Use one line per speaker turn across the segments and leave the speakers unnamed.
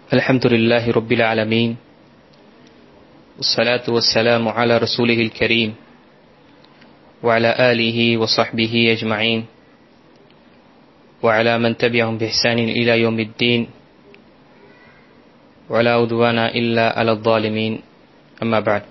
الحمد لله رب العالمين والصلاة والسلام على رسوله الكريم وعلى آله وصحبه أجمعين وعلى من تبعهم بإحسان إلى يوم الدين ولا عدوان إلا على الظالمين أما بعد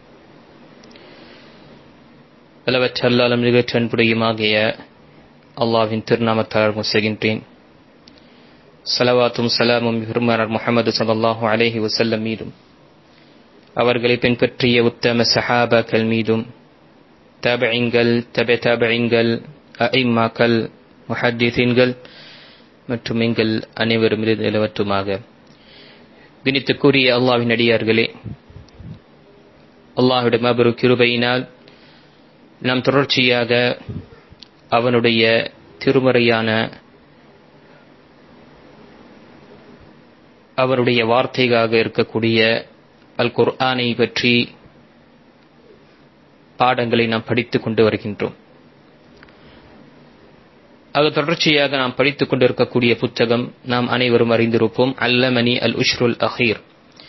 அளவற்ற அல்லாஹ்வின் நிகழ்ச்சி அன்புடையமாகிய அல்லாஹ்வின் திருநாமத்தால் முசகின்றேன். ஸலவாத்தும் ஸலாமும் பெருமானார் முஹம்மது ஸல்லல்லாஹு அலைஹி வஸல்லம் மீதும் அவர்களை பின்பற்றிய உத்தம ஸஹாபாக்கள் மீதும் தாபிஈன்கள் தபீன்கள் அஇம்மாக்கள் முஹத்திஸீன்கள் மற்றும் எங்கள் அனைவரும் மீது நிலவட்டுமாக. கணித்துக்குரிய அல்லாஹ்வின் அடியார்களே, அல்லாஹ்வுடைய மாபெரும் கிருபையினால் நாம் தொடர்ச்சியாக அவனுடைய திருமறையான அவருடைய வார்த்தையாக இருக்கக்கூடிய அல் குர்ஆனை பற்றி பாடங்களை நாம் படித்துக் கொண்டு வருகின்றோம். அது தொடர்ச்சியாக நாம் படித்துக் கொண்டிருக்கக்கூடிய புத்தகம் நாம் அனைவரும் அறிந்திருப்போம், அல்லமனி அல் உஷ்ருல் அஹீர்.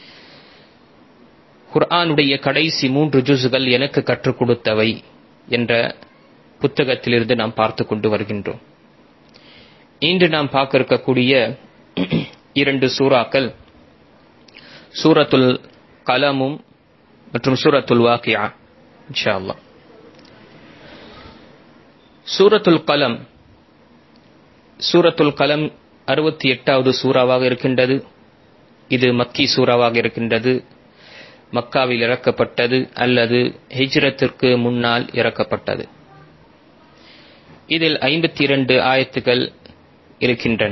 குர்ஆனுடைய கடைசி 3 ஜுஸ்கள் எனக்கு கற்றுக் கொடுத்தவை என்ற புத்தகத்திலிருந்து நாம் பார்த்துக் கொண்டு வருகின்றோம். இன்று நாம் பார்க்க இருக்கக்கூடிய 2 சூறாக்கள் சூரத்துல் கலமும் மற்றும் சூரத்துல் வாக்கியா. இன்ஷா அல்லாஹ் சூரத்துல் கலம் 68வது சூறாவாக இருக்கின்றது. இது மக்கி சூறாவாக இருக்கின்றது. மக்காவில் இறக்கப்பட்டது அல்லது ஹிஜ்ரத்திற்கு முன்னால் இறக்கப்பட்டது. இதில் 52 ஆயத்துகள் இருக்கின்றன.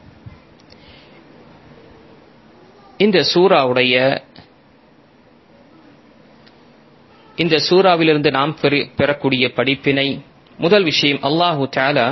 இந்த சூறாவிலிருந்து நாம் பெறக்கூடிய படிப்பினை, முதல் விஷயம், அல்லாஹு தஆலா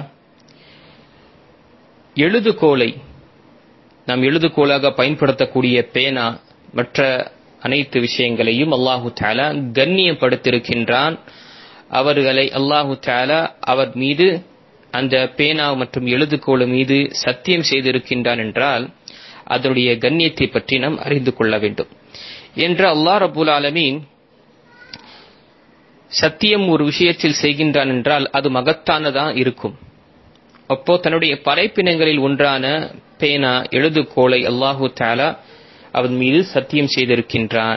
எழுதுகோலை, நாம் எழுதுகோலாக பயன்படுத்தக்கூடிய பேனா மற்ற அனைத்து விஷயங்களையும் அல்லாஹு தஆலா கண்ணியப்படுத்தியிருக்கின்றான். அவர்களை அல்லாஹு தஆலா அவர் மீது, அந்த பேனா மற்றும் எழுதுகோல் மீது சத்தியம் செய்திருக்கின்றான் என்றால் அதனுடைய கண்ணியத்தை பற்றி நாம் அறிந்து கொள்ள வேண்டும். என்று அல்லாஹ் ரப்பல் ஆலமீன் சத்தியம் ஒரு விஷயத்தில் செய்கின்றான் என்றால் அது மகத்தானதா இருக்கும். அப்போ தன்னுடைய படைப்பினங்களில் ஒன்றான பேனா எழுதுகோலை அல்லாஹு தஆலா அவன் மீது சத்தியம் செய்திருக்கின்றான்.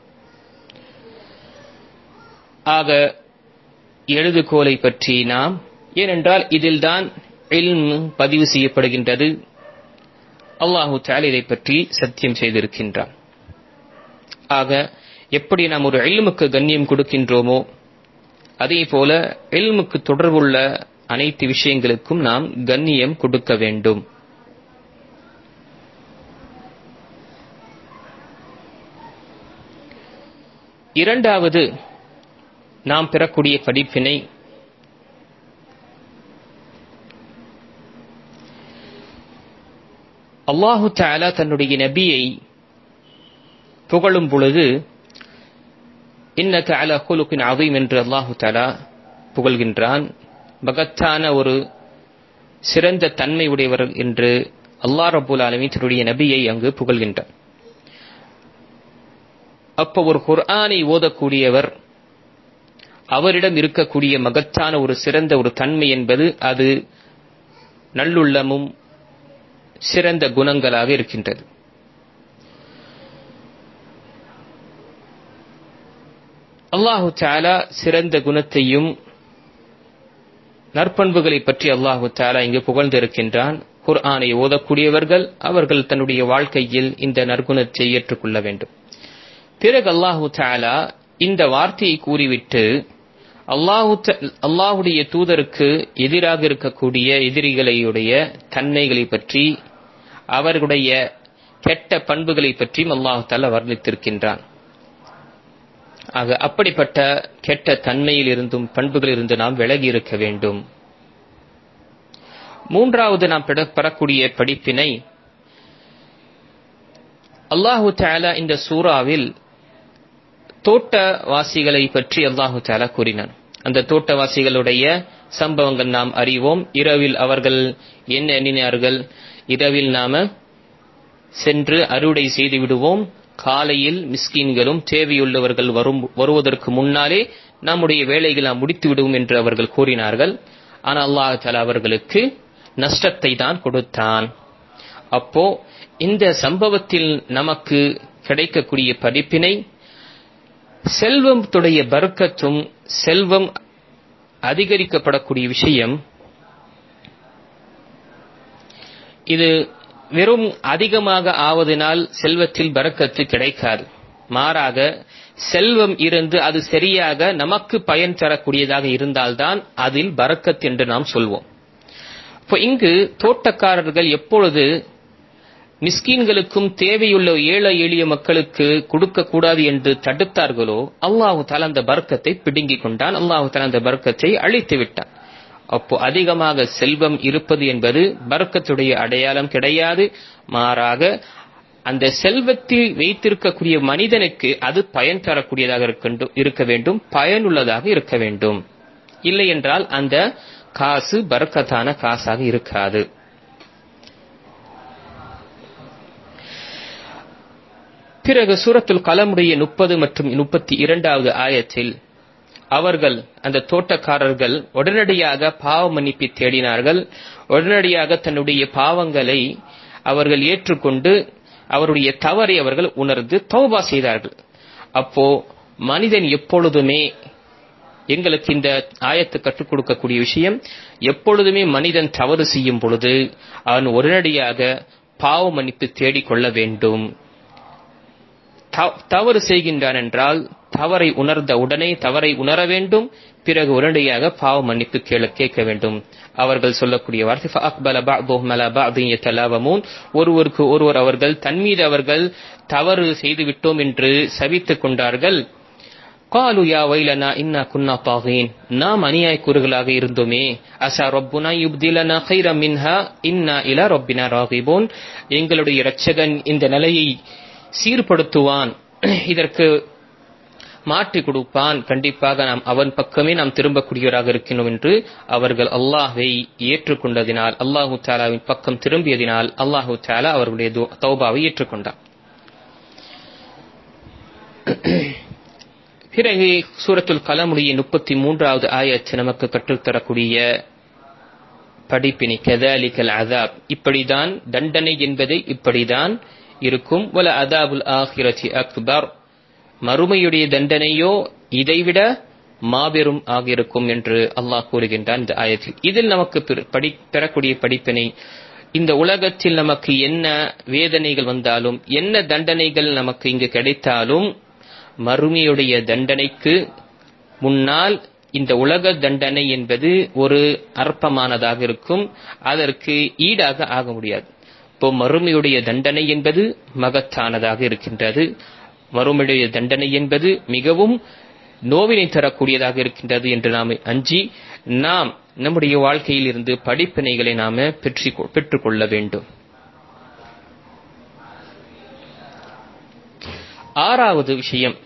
ஆக எழுதுகோலை பற்றி நாம், ஏனென்றால் இதில்தான் இல்ம் பதிவு செய்யப்படுகின்றது, அல்லாஹு தஆலா இதை பற்றி சத்தியம் செய்திருக்கின்றான். ஆக எப்படி நாம் ஒரு இல்முக்கு கண்ணியம் கொடுக்கின்றோமோ அதே போல இல்முக்கு தொடர்புள்ள அனைத்து விஷயங்களுக்கும் நாம் கண்ணியம் கொடுக்க வேண்டும். இரண்டாவது நாம் பெறக்கூடிய படிப்பினை, அல்லாஹு தஆலா தன்னுடைய நபியை புகழும் பொழுது இன்னக அலா குலுகின் அதீம் என்று அல்லாஹு தஆலா புகழ்கின்றான். மகத்தான ஒரு சிறந்த தன்மை உடையவர் என்று அல்லாஹ் ரப்பல் ஆலமீன் தன்னுடைய நபியை அங்கு புகழ்கின்றான். அப்போ ஒரு குர்ஆனை ஓதக்கூடியவர், அவரிடம் இருக்கக்கூடிய மகத்தான ஒரு சிறந்த ஒரு தன்மை என்பது அது நல்லுள்ளமும் சிறந்த குணங்களாக இருக்கின்றது. அல்லாஹு தஆலா சிறந்த குணத்தையும் நற்பண்புகளை பற்றி அல்லாஹு தஆலா இங்கு புகழ்ந்திருக்கின்றான். குர்ஆனை ஓதக்கூடியவர்கள் அவர்கள் தன்னுடைய வாழ்க்கையில் இந்த நற்குணத்தை ஏற்றுக்கொள்ள வேண்டும். பிறகு அல்லாஹு தஆலா இந்த வார்த்தையை கூறிவிட்டு அல்லாஹுடைய தூதருக்கு எதிராக இருக்கக்கூடிய எதிரிகளுடைய தன்மைகளை பற்றி, அவர்களுடைய கெட்ட பண்புகளை பற்றியும் அல்லாஹு தஆலா வர்ணித்திருக்கின்றான். ஆக அப்படிப்பட்ட கெட்ட தன்மையில் இருந்தும் பண்புகளிலிருந்து நாம் விலகி இருக்க வேண்டும். மூன்றாவது நாம் பெறக்கூடிய படிப்பினை, அல்லாஹு தஆலா இந்த சூறாவில் தோட்டவாசிகளை பற்றி அல்லாஹு தஆலா கூறினான். அந்த தோட்டவாசிகளுடைய சம்பவங்கள் நாம் அறிவோம். இரவில் அவர்கள் என்ன எண்ணினார்கள், இரவில் நாம சென்று அறுவடை செய்து விடுவோம், காலையில் மிஸ்கீன்களும் தேவையுள்ளவர்கள் வருவதற்கு முன்னாலே நம்முடைய வேலைகளை நாம் முடித்து விடுவோம் என்று அவர்கள் கூறினார்கள். ஆனால் அல்லாஹ் தஆலா அவர்களுக்கு நஷ்டத்தை தான் கொடுத்தான். அப்போ இந்த சம்பவத்தில் நமக்கு கிடைக்கக்கூடிய படிப்பினை, செல்வத்துடைய பரக்கத்தும் செல்வம் அதிகரிக்கப்படக்கூடிய விஷயம் இது வெறும் அதிகமாக ஆவதனால் செல்வத்தில் பரக்கத்து கிடைக்காது. மாறாக செல்வம் இருந்து அது சரியாக நமக்கு பயன் தரக்கூடியதாக இருந்தால்தான் அதில் பரக்கத் என்று நாம் சொல்வோம். இப்போ இங்கு தோட்டக்காரர்கள் எப்பொழுது மிஸ்கீன்களுக்கும் தேவையுள்ள ஏழை எளிய மக்களுக்கு கொடுக்க கூடாது என்று தடுத்தார்களோ அல்லாஹ் தஆலா அந்த பரக்கத்தை பிடுங்கிக் கொண்டான், அல்லாஹ் தஆலா அந்த பரக்கத்தை அழித்து விட்டான். அப்போ அதிகமாக செல்வம் இருப்பது என்பது பரக்கத்துடைய அடையாளம் கிடையாது. மாறாக அந்த செல்வத்தை வைத்திருக்கக்கூடிய மனிதனுக்கு அது பயன் தரக்கூடியதாக இருக்க வேண்டும், பயனுள்ளதாக இருக்க வேண்டும். இல்லை என்றால் அந்த காசு பரக்கத்தான காசாக இருக்காது. பிறகு சூரத்துல் கலமுடைய 30 மற்றும் 32வது ஆயத்தில் அவர்கள் அந்த தோட்டக்காரர்கள் உடனடியாக பாவ மன்னிப்பு தேடினார்கள். உடனடியாக தன்னுடைய பாவங்களை அவர்கள் ஏற்றுக்கொண்டு அவருடைய தவறை அவர்கள் உணர்ந்து தௌபா செய்தார்கள். அப்போ மனிதன் எப்பொழுதுமே, எங்களுக்கு இந்த ஆயத்து கற்றுக் கொடுக்கக்கூடிய விஷயம், எப்பொழுதுமே மனிதன் தவறு செய்யும் பொழுது அவன் உடனடியாக பாவ மன்னிப்பு தேடிக்கொள்ள வேண்டும். தவறு செய்கின்றான் என்றால் தவறை உணர்ந்த உடனே தவறை உணர வேண்டும், பிறகு உடனடியாக பாவ மன்னிப்பு கேட்க வேண்டும். அவர்கள் சொல்லக்கூடிய வார்த்தை ஃபஅக்பல பஅதுஹும் அலா பஅதின் யதலாவமூன், ஒருவருக்கு ஒருவர் அவர்கள் தன்மீது அவர்கள் தவறு செய்து விட்டோம் என்று சபித்துக் கொண்டார்கள். காலு யா வைலனா இன்னா குன்னா தாகீன், நாம் அநியாயக்கூறுகளாக இருந்தோமே, அஸா ரப்புனா யுப்திலனா கைரம் மின்ஹா இன்னா இலா ரப்பினா ராகிபூன், எங்களுடைய இரட்சகன் இந்த நிலையை சீர்படுத்துவான், இதற்கு மாற்றி கொடுப்பான், கண்டிப்பாக நாம் அவன் பக்கமே நாம் திரும்பக்கூடியவராக இருக்கணும் என்று அவர்கள் அல்லாஹ்வை ஏற்றுக்கொண்டதினால், அல்லாஹு தஆலாவின் பக்கம் திரும்பியதினால் அல்லாஹு தஆலா அவர்களுடைய தௌபாவை ஏற்றுக்கொண்டார். பிறகு சூரத்துல் கலமுடைய 33வது ஆயத் நமக்கு கற்றுத்தரக்கூடிய படிப்பினை, கதாலிகல் அஸாப், இப்படிதான் தண்டனை என்பது இப்படிதான் இருக்கும். வல அதாபுல் ஆகிரதி அக்பர், மறுமையுடைய தண்டனையோ இதைவிட மாபெரும் ஆகியிருக்கும் என்று அல்லாஹ் கூறுகின்றான் இந்த ஆயத்தில். இதில் நமக்கு பெறக்கூடிய படிப்பினை, இந்த உலகத்தில் நமக்கு என்ன வேதனைகள் வந்தாலும் என்ன தண்டனைகள் நமக்கு இங்கு கிடைத்தாலும் மறுமையுடைய தண்டனைக்கு முன்னால் இந்த உலக தண்டனை என்பது ஒரு அற்பமானதாக இருக்கும், அதற்கு ஈடாக ஆக முடியாது. இப்போ மறுமையுடைய தண்டனை என்பது மகத்தானதாக இருக்கின்றது. மறுமையுடைய தண்டனை என்பது மிகவும் நோவினை தரக்கூடியதாக இருக்கின்றது என்று நாம் அஞ்சி நாம் நம்முடைய வாழ்க்கையில் இருந்து படிப்பினைகளை நாம பெற்றுக்கொள்ள வேண்டும். 6வது விஷயம்,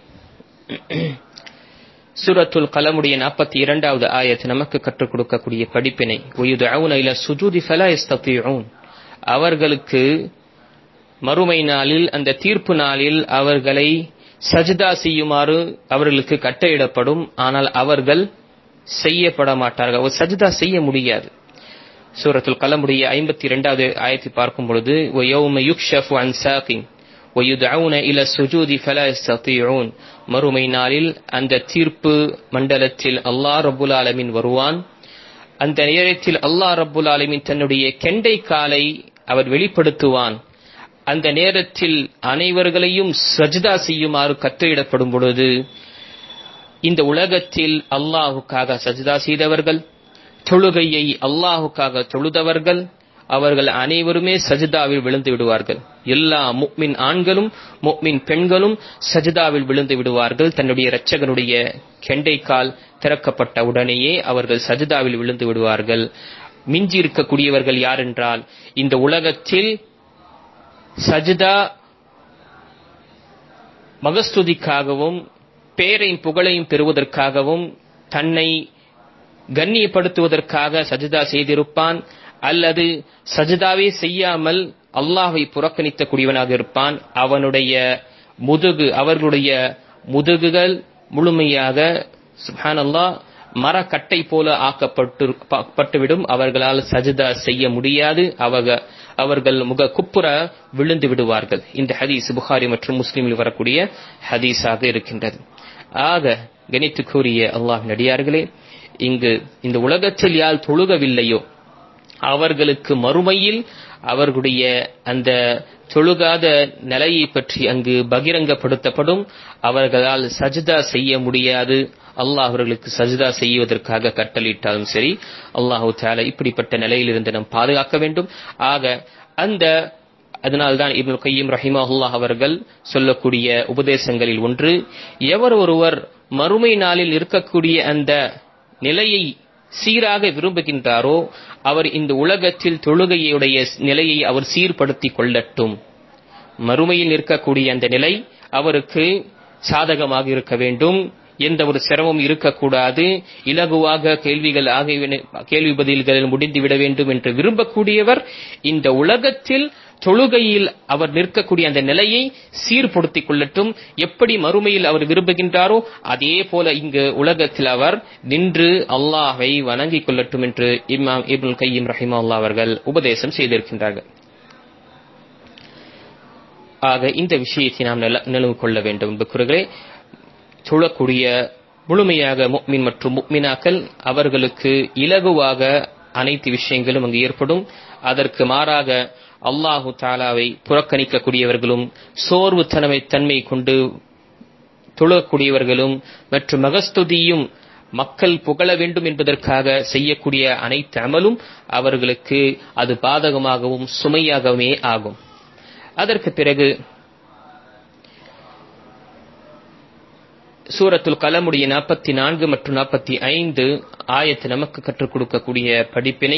சூரத்துல் கலமுடைய 42வது ஆயத் நமக்கு கற்றுக் கொடுக்கக்கூடிய படிப்பினை, வயுதுஊன இலா சுஜூதி ஃபலா யஸ்ததீஊன், அவர்களுக்கு மறுமை நாளில் அந்த தீர்ப்பு நாளில் அவர்களை சஜ்தா செய்யுமாறு அவர்களுக்கு கட்டளையிடப்படும், ஆனால் அவர்கள் செய்யப்பட மாட்டார்கள், அவர் சஜ்தா செய்ய முடியாது. சூரத்துல் கலமுடைய 52வது ஆயத்தை பார்க்கும் பொழுது வயௌம யுக்ஷஃபு அன் சாகின் வயுதுஊன இலா சுஜூதி ஃபலா யஸ்ததீஊன், மறுமை நாளில் அந்த தீர்ப்பு மண்டலத்தில் அல்லாஹ் ரப்புல் ஆலமீன் வருவான். அந்த நேரத்தில் அல்லாஹ் ரப்புல் ஆலமீன் தன்னுடைய கெண்டை காலை அவர் வெளிப்படுத்துவான். அந்த நேரத்தில் அனைவர்களையும் சஜ்தா செய்யுமாறு கட்டளையிடப்படும் பொழுது இந்த உலகத்தில் அல்லாஹுக்காக சஜ்தா செய்தவர்கள், தொழுகையை அல்லாஹுக்காக தொழுதவர்கள், அவர்கள் அனைவருமே சஜ்தாவில் விழுந்து விடுவார்கள். எல்லா முஃமின் ஆண்களும் முஃமின் பெண்களும் சஜ்தாவில் விழுந்து விடுவார்கள். தன்னுடைய இரட்சகனுடைய கெண்டைக்கால் திறக்கப்பட்ட உடனேயே அவர்கள் சஜ்தாவில் விழுந்து விடுவார்கள். மிஞ்சி இருக்கக்கூடியவர்கள் யார் என்றால், இந்த உலகத்தில் சஜ்தா மகஸ்துதிக்காகவும் பேரையும் புகழையும் பெறுவதற்காகவும் தன்னை கண்ணியப்படுத்துவதற்காக சஜ்தா செய்திருப்பான், அல்லது சஜ்தாவே செய்யாமல் அல்லாஹ்வை புறக்கணிக்கக்கூடியவனாக இருப்பான். அவர்களுடைய முதுகுகள் முழுமையாக சுப்ஹானல்லாஹ் மரக்கட்டை போல ஆக்கப்பட்டுவிடும். அவர்களால் சஜ்தா செய்ய முடியாது. அவர்கள் முக குப்புற விழுந்து விடுவார்கள். இந்த ஹதீஸ் புகாரி மற்றும் முஸ்லிமில் வரக்கூடிய ஹதீஸாக இருக்கின்றது. ஆக கணித்துக்குரிய அல்லாஹ்வின் அடியார்களே, இங்கு இந்த உலகத்தில் யார் தொழுகவில்லையோ அவர்களுக்கு மறுமையில் அவர்களுடைய அந்த தொழுகாத நிலையை பற்றி அங்கு பகிரங்கப்படுத்தப்படும். அவர்களால் சஜ்தா செய்ய முடியாது. அல்லாஹ் அவர்களுக்கு சஜ்தா செய்வதற்காக கட்டளையிட்டாலும் சரி, அல்லாஹு தஆலா இப்படிப்பட்ட நிலையிலிருந்து நாம் பாதுகாக்க வேண்டும். ஆக அதனால்தான் இப்னு கய்யிம் ரஹிமஹுல்லாஹ் அவர்கள் சொல்லக்கூடிய உபதேசங்களில் ஒன்று, எவர் ஒருவர் மறுமை நாளில் இருக்கக்கூடிய அந்த நிலையை சீராக விரும்புகின்றாரோ அவர் இந்த உலகத்தில் தொழுகையுடைய நிலையை அவர் சீர்படுத்திக் கொள்ளட்டும். மறுமையில் இருக்கக்கூடிய அந்த நிலை அவருக்கு சாதகமாக இருக்க வேண்டும். எந்த ஒரு சிரமம் இருக்கக்கூடாது. இலகுவாக கேள்வி பதில்களில் முடிந்துவிட வேண்டும் என்று விரும்பக்கூடியவர் இந்த உலகத்தில் தொழுகையில் அவர் நிற்கக்கூடிய அந்த நிலையை சீர்படுத்திக் கொள்ளட்டும். எப்படி மறுமையில் அவர் விரும்புகின்றாரோ அதே போல இங்கு உலகத்தில் அவர் நின்று அல்லாஹ்வை வணங்கிக் கொள்ளட்டும் என்று இமாம் இப்னுல் கய்யிம் ரஹிமஹுல்லாஹ் அவர்கள் உபதேசம் செய்திருக்கின்றார்கள். ஆக இந்த விஷயத்தை நாம் நினைவு கொள்ள வேண்டும். என்பவர்களே, தொழக்கூடிய முழுமையாக முஃமின் மற்றும் முஃமினாக்கள் அவர்களுக்கு இலகுவாக அனைத்து விஷயங்களும் அங்கு ஏற்படும். அதற்கு மாறாக அல்லாஹு தஆலாவை புறக்கணிக்கக்கூடியவர்களும் சோர்வு தன்மை கொண்டு தொழக்கூடியவர்களும் மற்றும் மகஸ்துதியும் மக்கள் புகழ வேண்டும் என்பதற்காக செய்யக்கூடிய அனைத்து அமலும் அவர்களுக்கு அது பாதகமாகவும் சுமையாகவே ஆகும். அதற்கு பிறகு சூரத்துல் கலமுடைய 44 மற்றும் 45 ஆயத்து நமக்கு கற்றுக் கொடுக்கக்கூடிய படிப்பினை,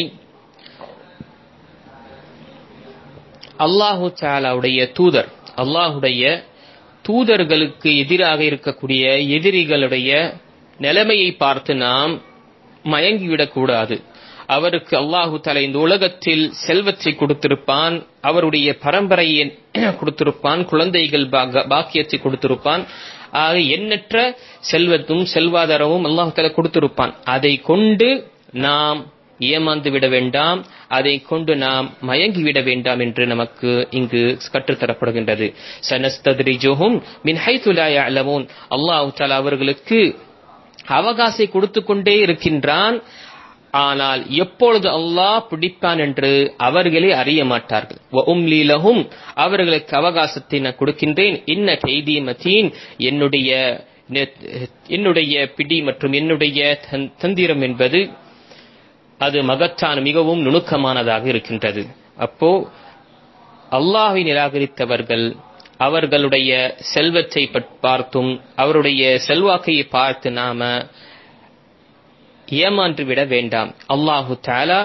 அல்லாஹு தஆலாவுடைய தூதர், அல்லாஹுடைய தூதர்களுக்கு எதிராக இருக்கக்கூடிய எதிரிகளுடைய நிலைமையை பார்த்து நாம் மயங்கிவிடக் கூடாது. அவருக்கு அல்லாஹு தஆலா இந்த உலகத்தில் செல்வத்தை கொடுத்திருப்பான், அவருடைய பரம்பரையை கொடுத்திருப்பான், குழந்தைகள் பாக்கியத்தை கொடுத்திருப்பான், எண்ணற்ற செல்வத்தும் செல்வாதாரமும் அல்லாஹ் தஆலா கொடுத்திருப்பான். அதை கொண்டு நாம் ஏமாந்து விட வேண்டாம், அதை கொண்டு நாம் மயங்கிவிட வேண்டாம் என்று நமக்கு இங்கு கற்றுத்தரப்படுகின்றது. சனஸ்தத்ரிஜுஹும் மின் ஹைது லா யஅலமூன். அல்லாஹ் தஆலா அவர்களுக்கு அவகாசம் கொடுத்துக் கொண்டே இருக்கின்றான். ஆனால் எப்பொழுது அல்லாஹ் பிடிப்பான் என்று அவர்களே அறிய மாட்டார்கள். வ உம்லி லஹும், அவர்களுக்கு அவகாசத்தை நான் கொடுக்கின்றேன். இன்ன கைதி மதீன், என்னுடைய பிடி மற்றும் என்னுடைய தந்திரம் என்பது அது மகத்தான மிகவும் நுணுக்கமானதாக இருக்கின்றது. அப்போ அல்லாஹ்வை நிராகரித்தவர்கள் அவர்களுடைய செல்வத்தை பார்த்தும் அவருடைய செல்வாக்கையை பார்த்து நாம ஏமாற்றி விட வேண்டாம். அல்லாஹு தஆலா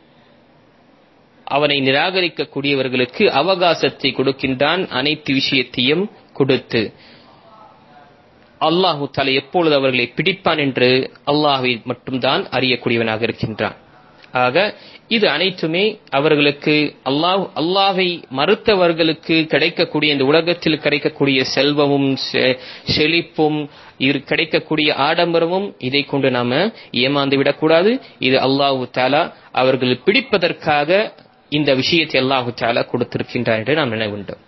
அவனை நிராகரிக்கக்கூடியவர்களுக்கு அவகாசத்தை கொடுக்கின்றான், அனைத்து விஷயத்தையும் கொடுத்து. அல்லாஹு தஆலா எப்பொழுது அவர்களை பிடிப்பான் என்று அல்லாஹ்வை மட்டும்தான் அறியக்கூடியவனாக இருக்கின்றான். ஆக இது அனைத்துமே அவர்களுக்கு அல்லாஹ்வை மறுத்தவர்களுக்கு கிடைக்கக்கூடிய இந்த உலகத்தில் கிடைக்கக்கூடிய செல்வமும் செழிப்பும் கிடைக்கக்கூடிய ஆடம்பரமும் இதை கொண்டு நாம ஏமாந்து விடக்கூடாது. இது அல்லாஹு தஆலா அவர்கள் பிடிப்பதற்காக இந்த விஷயத்தை அல்லாஹு தஆலா கொடுத்திருக்கின்றார் என்று நாம் நினைவு வேண்டும்.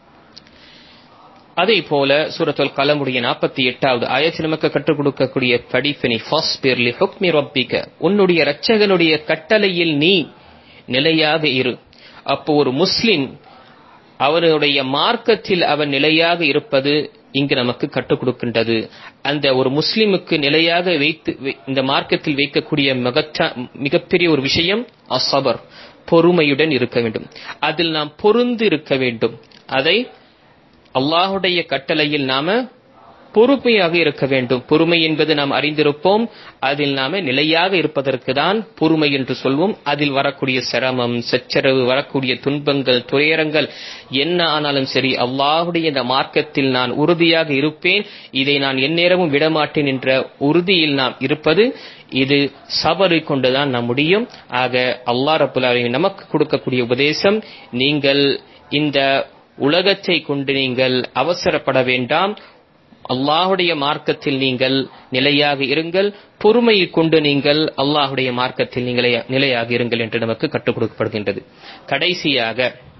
அதே போல சூரத்துல் கலமுடைய 48வது ஆயத்தில் நமக்கு கற்றுக் கொடுக்கக்கூடிய படிப்பினை, ஃபஸ்பிர் லி ஹுக்மி ரப்பிக, உன்னுடைய இரட்சகனுடைய கட்டளையில் நீ நிலையாக இரு. அப்போ ஒரு முஸ்லிம் அவருடைய மார்க்கத்தில் அவன் நிலையாக இருப்பது இங்கு நமக்கு கற்றுக் கொடுக்கின்றது. அந்த ஒரு முஸ்லிமுக்கு நிலையாக இந்த மார்க்கத்தில் வைக்கக்கூடிய மிகப்பெரிய ஒரு விஷயம் அஸ்ஸபர், பொறுமையுடன் இருக்க வேண்டும். அதில் நாம் பொருந்து இருக்க வேண்டும். அதை அல்லாஹுடைய கட்டளையில் நாம பொறுமையாக இருக்க வேண்டும். பொறுமை என்பது நாம் அறிந்திருப்போம். அதில் நாம நிலையாக இருப்பதற்கு தான் பொறுமை என்று சொல்வோம். அதில் வரக்கூடிய சிரமம், சச்சரவு, வரக்கூடிய துன்பங்கள், துயரங்கள் என்ன ஆனாலும் சரி, அல்லாஹுடைய இந்த மார்க்கத்தில் நான் உறுதியாக இருப்பேன், இதை நான் எந்நேரமும் விடமாட்டேன் என்ற உறுதியில் நாம் இருப்பது, இது சபரை கொண்டுதான் நாம் முடியும். ஆக அல்லாஹ் ரப்பல் ஆலமீன் நமக்கு கொடுக்கக்கூடிய உபதேசம், நீங்கள் இந்த உலகத்தை கொண்டு நீங்கள் அவசரப்பட வேண்டாம், அல்லாஹுடைய மார்க்கத்தில் நீங்கள் நிலையாக இருங்கள், பொறுமையை கொண்டு நீங்கள் அல்லாஹுடைய மார்க்கத்தில் நிலையாக இருங்கள் என்று நமக்கு கற்றுக் கொடுக்கப்படுகின்றது. கடைசியாக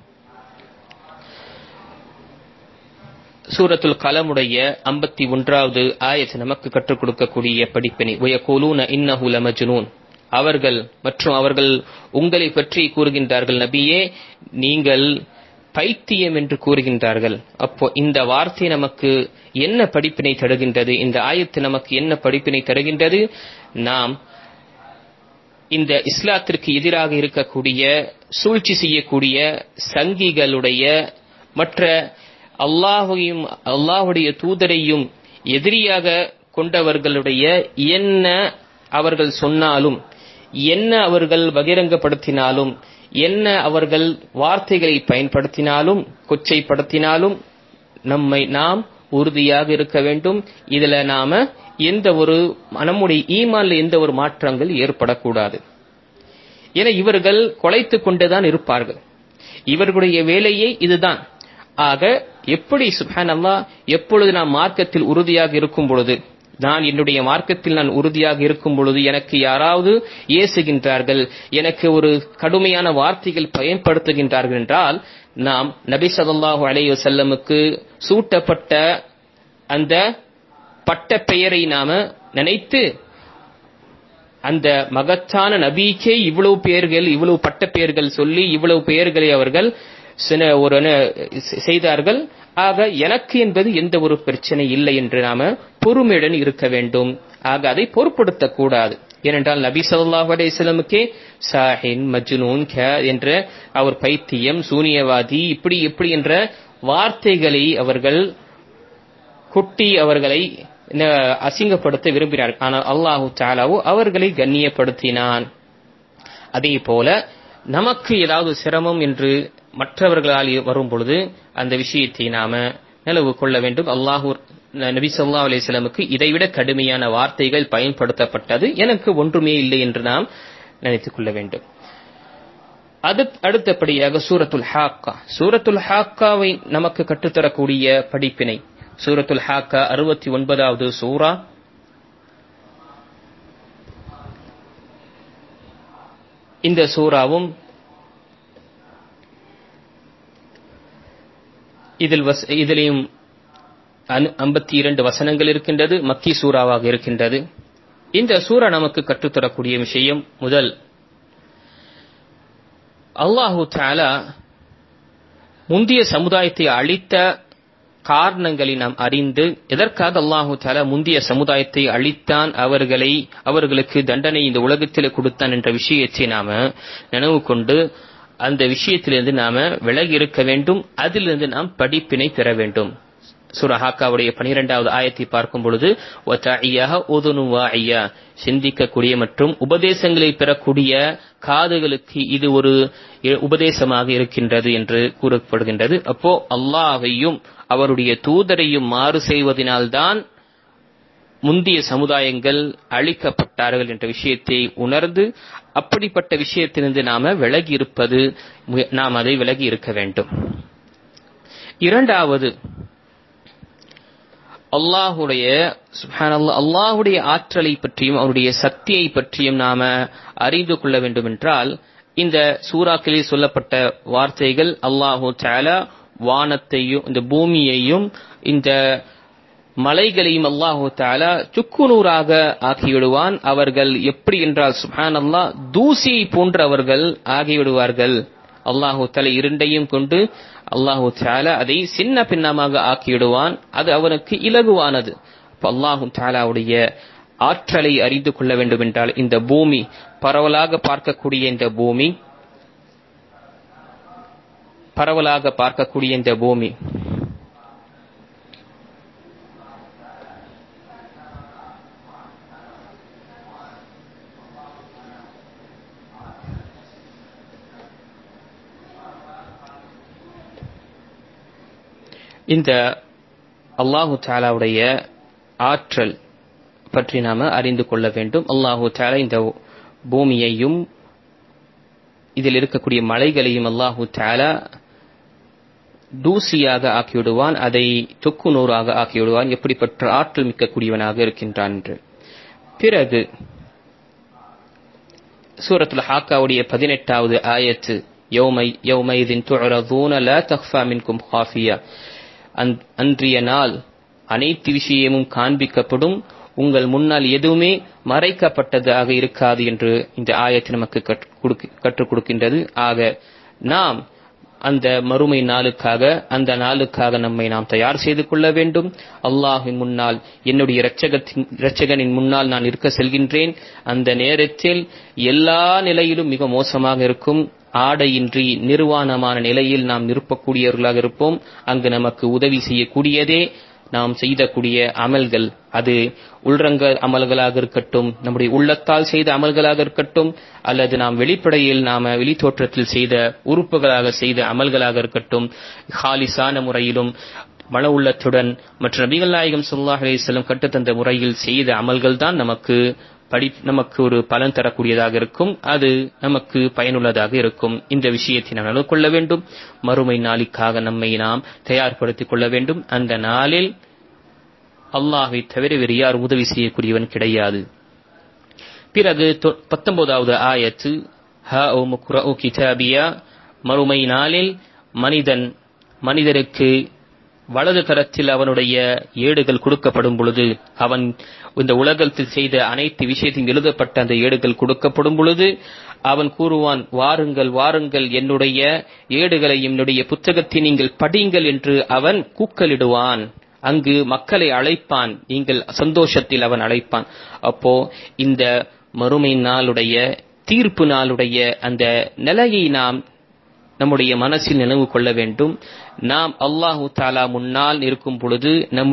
சூரத்துல் கலமுடைய 51வது ஆயத் நமக்கு கற்றுக் கொடுக்கக்கூடிய படிப்பினை, வயகூலூன இன்னஹு லமஜ்னூன், அவர்கள் உங்களை பற்றி கூறுகின்றார்கள், நபியே நீங்கள் பைத்தியம் என்று கூறுகின்றார்கள். அப்போ இந்த வார்த்தை நமக்கு என்ன படிப்பினை தருகின்றது? இந்த ஆயத்து நமக்கு என்ன படிப்பினை தருகின்றது? நாம் இந்த இஸ்லாத்திற்கு எதிராக இருக்கக்கூடிய, சூழ்ச்சி செய்யக்கூடிய சங்கிகளுடைய, மற்ற அல்லாஹுடைய தூதரையும் எதிரியாக கொண்டவர்களுடைய என்ன அவர்கள் சொன்னாலும், என்ன அவர்கள் பகிரங்கப்படுத்தினாலும், என்ன அவர்கள் வார்த்தைகளை பயன்படுத்தினாலும், கொச்சைப்படுத்தினாலும் நாம் உறுதியாக இருக்க வேண்டும். இதுல நாம நம்முடைய ஈமான்ல எந்த ஒரு மாற்றங்கள் ஏற்படக்கூடாது. என இவர்கள் கொலைத்துக் கொண்டுதான் இருப்பார்கள், இவர்களுடைய வேலையே இதுதான். ஆக எப்படி சுப்ஹானல்லாஹ், எப்பொழுது நாம் மார்க்கத்தில் உறுதியாக இருக்கும் பொழுது, நான் என்னுடைய மார்க்கத்தில் நான் உறுதியாக இருக்கும் பொழுது எனக்கு யாராவது ஏசுகின்றார்கள், எனக்கு ஒரு கடுமையான வார்த்தைகள் பயன்படுத்துகின்றார்கள் என்றால், நாம் நபி ஸல்லல்லாஹு அலைஹி வஸல்லமுக்கு சூட்டப்பட்ட அந்த பட்ட பெயரை நாம நினைத்து, அந்த மகத்தான நபிக்கே இவ்வளவு பெயர்கள், இவ்வளவு பட்ட பெயர்கள் சொல்லி இவ்வளவு பெயர்களை அவர்கள் செய்தார்கள். ஆக எனக்கு என்பது எந்த ஒரு பிரச்சனை இல்லை என்று நாம பொறுமையுடன் இருக்க வேண்டும். ஆக அதை பொருட்படுத்தக் கூடாது. ஏனென்றால் நபி ஸல்லல்லாஹு அலைஹி வஸல்லமுக்கே சாஹின், மஜ்னூன் என்ற அவர் பைத்தியம், சூனியவாதி, இப்படி என்ற வார்த்தைகளை அவர்கள் கொட்டி அவர்களை அசிங்கப்படுத்த விரும்பினார்கள். ஆனால் அல்லாஹு தஆலாவோ அவர்களை கண்ணியப்படுத்தினான். அதே போல நமக்கு ஏதாவது சிரமம் என்று மற்றவர்களால் வரும் பொழுது அந்த விஷயத்தை நாம நிலவு கொள்ள வேண்டும். நபி ஸல்லல்லாஹு அலைஹி வஸல்லமுக்கு இதைவிட கடுமையான வார்த்தைகள் பயன்படுத்தப்பட்டது, எனக்கு ஒன்றுமே இல்லை என்று நாம் நினைத்துக் கொள்ள வேண்டும். அடுத்தபடியாக சூரத்துல் ஹாக்காவை நமக்கு கற்றுத்தரக்கூடிய படிப்பினை. சூரத்துல் ஹாக்கா 69வது சூரா. இந்த சூராவும் இதிலேயும் 52 வசனங்கள் இருக்கின்றது, மக்கி சூறாவாக இருக்கின்றது. இந்த சூரா நமக்கு கற்றுத்தரக்கூடிய விஷயம், முதல் அல்லாஹு தஆலா முந்திய சமுதாயத்தை அழித்த காரணங்களை நாம் அறிந்து, எதற்காக அல்லாஹு தஆலா முந்திய சமுதாயத்தை அழித்தான், அவர்களுக்கு தண்டனை இந்த உலகத்தில் கொடுத்தான் என்ற விஷயத்தை நாம நினைவு கொண்டு அந்த விஷயத்திலிருந்து நாம விலகி இருக்க வேண்டும். அதிலிருந்து நாம் படிப்பினை பெற வேண்டும். சூரா ஹாக்காவுடைய 12வது ஆயத்தை பார்க்கும் பொழுது, சிந்திக்கக்கூடிய மற்றும் உபதேசங்களை பெறக்கூடிய காதுகளுக்கு இது ஒரு உபதேசமாக இருக்கின்றது என்று கூறப்படுகின்றது. அப்போ அல்லாஹ்வையும் அவருடைய தூதரையும் மாறு செய்வதனால்தான் முந்திய சமுதாயங்கள் அழிக்கப்பட்டார்கள் என்ற விஷயத்தை உணர்ந்து, அப்படிப்பட்ட விஷயத்திலிருந்து நாம் அதை விலகி இருக்க வேண்டும். இரண்டாவது, அல்லாஹுடைய ஆற்றலை பற்றியும் அவருடைய சக்தியை பற்றியும் நாம அறிந்து கொள்ள வேண்டும் என்றால், இந்த சூறாக்களில் சொல்லப்பட்ட வார்த்தைகள், அல்லாஹு தஆலா வானத்தையும் இந்த பூமியையும் இந்த மலைகளையும் அல்லாஹு தஆலா சுக்குநூறாக ஆக்கிவிடுவான். அவர்கள் எப்படி என்றால் சுப்ஹானல்லாஹ், தூசியை போன்று அவர்கள் ஆகிவிடுவார்கள். அல்லாஹு தஆலா இரண்டையும் கொண்டு அல்லாஹு தஆலா அதை சின்ன பின்னமாக ஆக்கிவிடுவான். அது அவனுக்கு இலகுவானது. அல்லாஹு தஆலாவுடைய ஆற்றலை அறிந்து கொள்ள வேண்டும் என்றால், இந்த பூமி பரவலாக பார்க்கக்கூடிய இந்த பூமி இந்த அல்லாஹு தஆலாவுடைய ஆற்றல் பற்றி நாம அறிந்து கொள்ள வேண்டும். அல்லாஹு தஆலா இந்த பூமியையும் இதில் இருக்கக்கூடிய மலைகளையும் அல்லாஹு தஆலா தூசியாக ஆக்கிவிடுவான், அதை தொக்கு நூறாக ஆக்கிவிடுவான். எப்படிப்பட்ட ஆற்றல் மிக்கக்கூடியவனாக இருக்கின்றான் என்று. பிறகு சூரத்துல் ஹாக்காவுடைய 18வது ஆயத்து, யௌமைதின் துஅரதூன லா தக்ஃபா மின்கும் காஃபியா, அன்றைய நாள் அனைத்து விஷயமும் காண்பிக்கப்படும், உங்கள் முன்னால் எதுவுமே மறைக்கப்பட்டதாக இருக்காது என்று இந்த ஆயத்து நமக்கு கற்றுக் கொடுக்கின்றது. ஆக நாம் அந்த மறுமை நாளுக்காக, அந்த நாளுக்காக நம்மை நாம் தயார் செய்து கொள்ள வேண்டும். அல்லாஹ்வின் முன்னால், என்னுடைய இரட்சகனின் முன்னால் நான் இருக்க செல்கின்றேன். அந்த நேரத்தில் எல்லா நிலையிலும் மிக மோசமாக இருக்கும். ஆடையின்றி நிர்வாணமான நிலையில் நாம் நிற்பக்கூடியவர்களாக இருப்போம். அங்கு நமக்கு உதவி செய்யக்கூடியதே நாம் செய்தக்கூடிய அமல்கள், அது உள்ரங்க அமல்களாக இருக்கட்டும், நம்முடைய உள்ளத்தால் செய்த அமல்களாக இருக்கட்டும், அல்லது நாம் வெளிப்படையில் வெளி தோற்றத்தில் செய்த உறுப்புகளாக செய்த அமல்களாக இருக்கட்டும், ஹாலிசான முறையிலும் மன உள்ளத்துடன் மற்ற நபிகள் நாயகம் ஸல்லல்லாஹு அலைஹி வஸல்லம் கற்றுத்தந்த முறையில் செய்த அமல்கள் தான் நமக்கு ஒரு பலன் தரக்கூடியதாக இருக்கும். அது நமக்கு பயனுள்ளதாக இருக்கும். இந்த விஷயத்தை நாம் நினைவு கொள்ள வேண்டும். மறுமை நாளுக்காக நம்மை நாம் தயார்படுத்திக் கொள்ள வேண்டும். அந்த நாளில் அல்லாஹ்வை தவிர வேறு யார் உதவி செய்யக்கூடியவன் கிடையாது. பிறகு 19வது ஆயத்து, ஹாஉம் குரஉ கிதாபியா, மறுமை நாளில் மனிதருக்கு வலது கரத்தில் அவனுடைய ஏடுகள் கொடுக்கப்படும் பொழுது, அவன் இந்த உலகத்தில் செய்த அனைத்து விஷயத்தையும் எழுதப்பட்ட அந்த ஏடுகள் கொடுக்கப்படும் பொழுது அவன் கூறுவான், வாருங்கள் வாருங்கள், என்னுடைய ஏடுகளை, என்னுடைய புத்தகத்தை நீங்கள் படியுங்கள் என்று அவன் கூக்கலிடுவான். அங்கு மக்களை அழைப்பான், நீங்கள் சந்தோஷத்தில் அவன் அழைப்பான். அப்போ இந்த மறுமை நாளுடைய, தீர்ப்பு நாளுடைய அந்த நிலையை நாம் நம்முடைய மனசில் நினைவு கொள்ள வேண்டும். நாம் அல்லாஹு தஆலா முன்னால் இருக்கும் பொழுது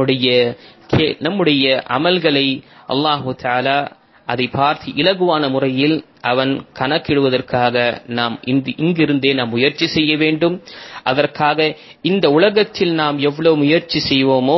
நம்முடைய அமல்களை அல்லாஹு தஆலா அதை பார்த்து இலகுவான முறையில் அவன் கணக்கிடுவதற்காக நாம் இங்கிருந்தே நாம் முயற்சி செய்ய வேண்டும். அதற்காக இந்த உலகத்தில் நாம் எவ்வளவு முயற்சி செய்வோமோ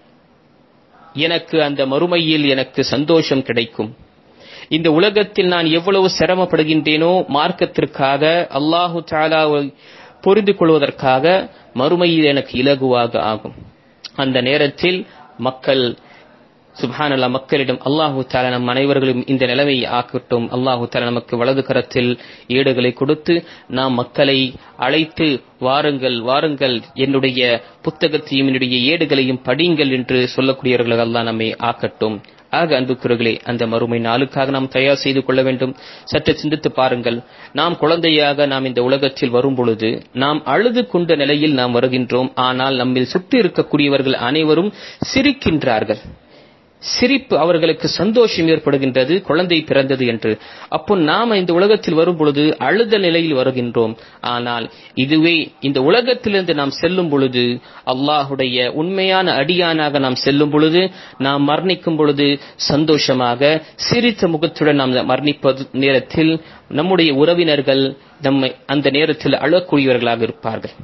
எனக்கு அந்த மறுமையில் எனக்கு சந்தோஷம் கிடைக்கும். இந்த உலகத்தில் நான் எவ்வளவு சிரமப்படுகின்றேனோ மார்க்கத்திற்காக, அல்லாஹு தஆலாவை புரிந்து கொள்வதற்காக, மறுமையில் எனக்கு இலகுவாக ஆகும். அந்த நேரத்தில் சுப்ஹானல்லாஹ், மக்களிடம் அல்லாஹு தஆலா நம் அனைவர்களும் இந்த நிலைமையை ஆக்கட்டும். அல்லாஹு தஆலா நமக்கு வலது கரத்தில் ஏடுகளை கொடுத்து நாம் மக்களை அழைத்து, வாருங்கள் வாருங்கள், என்னுடைய புத்தகத்தையும் என்னுடைய ஏடுகளையும் படியுங்கள் என்று சொல்லக்கூடியவர்கள் அல்லாஹ் நம்மை ஆக்கட்டும். ஆக அன்புக்குரியவர்களே, அந்த மறுமை நாளுக்காக நாம் தயார் செய்து கொள்ள வேண்டும். சற்று சிந்தித்து பாருங்கள். நாம் குழந்தையாக நாம் இந்த உலகத்தில் வரும் பொழுது நாம் அழுது கொண்ட நிலையில் நாம் வருகின்றோம். ஆனால் நம்மில் சுற்றி இருக்கக்கூடியவர்கள் அனைவரும் சிரிக்கின்றார்கள். சிரிப்பு, அவர்களுக்கு சந்தோஷம் ஏற்படுகின்றது, குழந்தை பிறந்தது என்று. அப்போ நாம் இந்த உலகத்தில் வரும் பொழுது அழுத நிலையில் வருகின்றோம். ஆனால் இதுவே இந்த உலகத்திலிருந்து நாம் செல்லும் பொழுது, அல்லாஹுடைய உண்மையான அடியானாக நாம் செல்லும் பொழுது, நாம் மரணிக்கும் பொழுது சந்தோஷமாக சிரித்த முகத்துடன் நாம் மரணிப்பது நேரத்தில் நம்முடைய உறவினர்கள் நம்மை அந்த நேரத்தில் அழக்கூடியவர்களாக இருப்பார்கள்.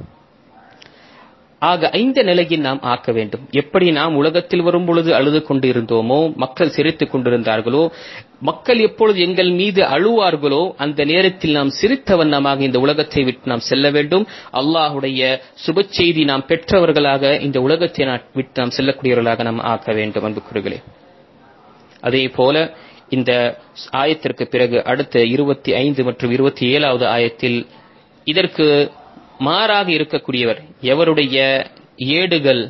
ஆக இந்த நிலையில் நாம் ஆக்க வேண்டும். எப்படி நாம் உலகத்தில் வரும் பொழுது அழுது கொண்டு இருந்தோமோ, மக்கள் சிரித்துக் கொண்டிருந்தார்களோ, மக்கள் எப்பொழுது எங்கள் மீது அழுவார்களோ அந்த நேரத்தில் நாம் சிரித்த வண்ணமாக இந்த உலகத்தை விட்டு நாம் செல்ல வேண்டும். அல்லாஹுடைய சுப செய்தி நாம் பெற்றவர்களாக இந்த உலகத்தை விட்டு நாம் செல்லக்கூடியவர்களாக நாம் ஆக்க வேண்டும். அன்புக்குரியவர்களே, அதே போல இந்த ஆயத்திற்கு பிறகு அடுத்த 25 மற்றும் 27வது ஆயத்தில் இதற்கு மாறாக இருக்கக்கூடியவர், எவருடைய ஏடுகள்,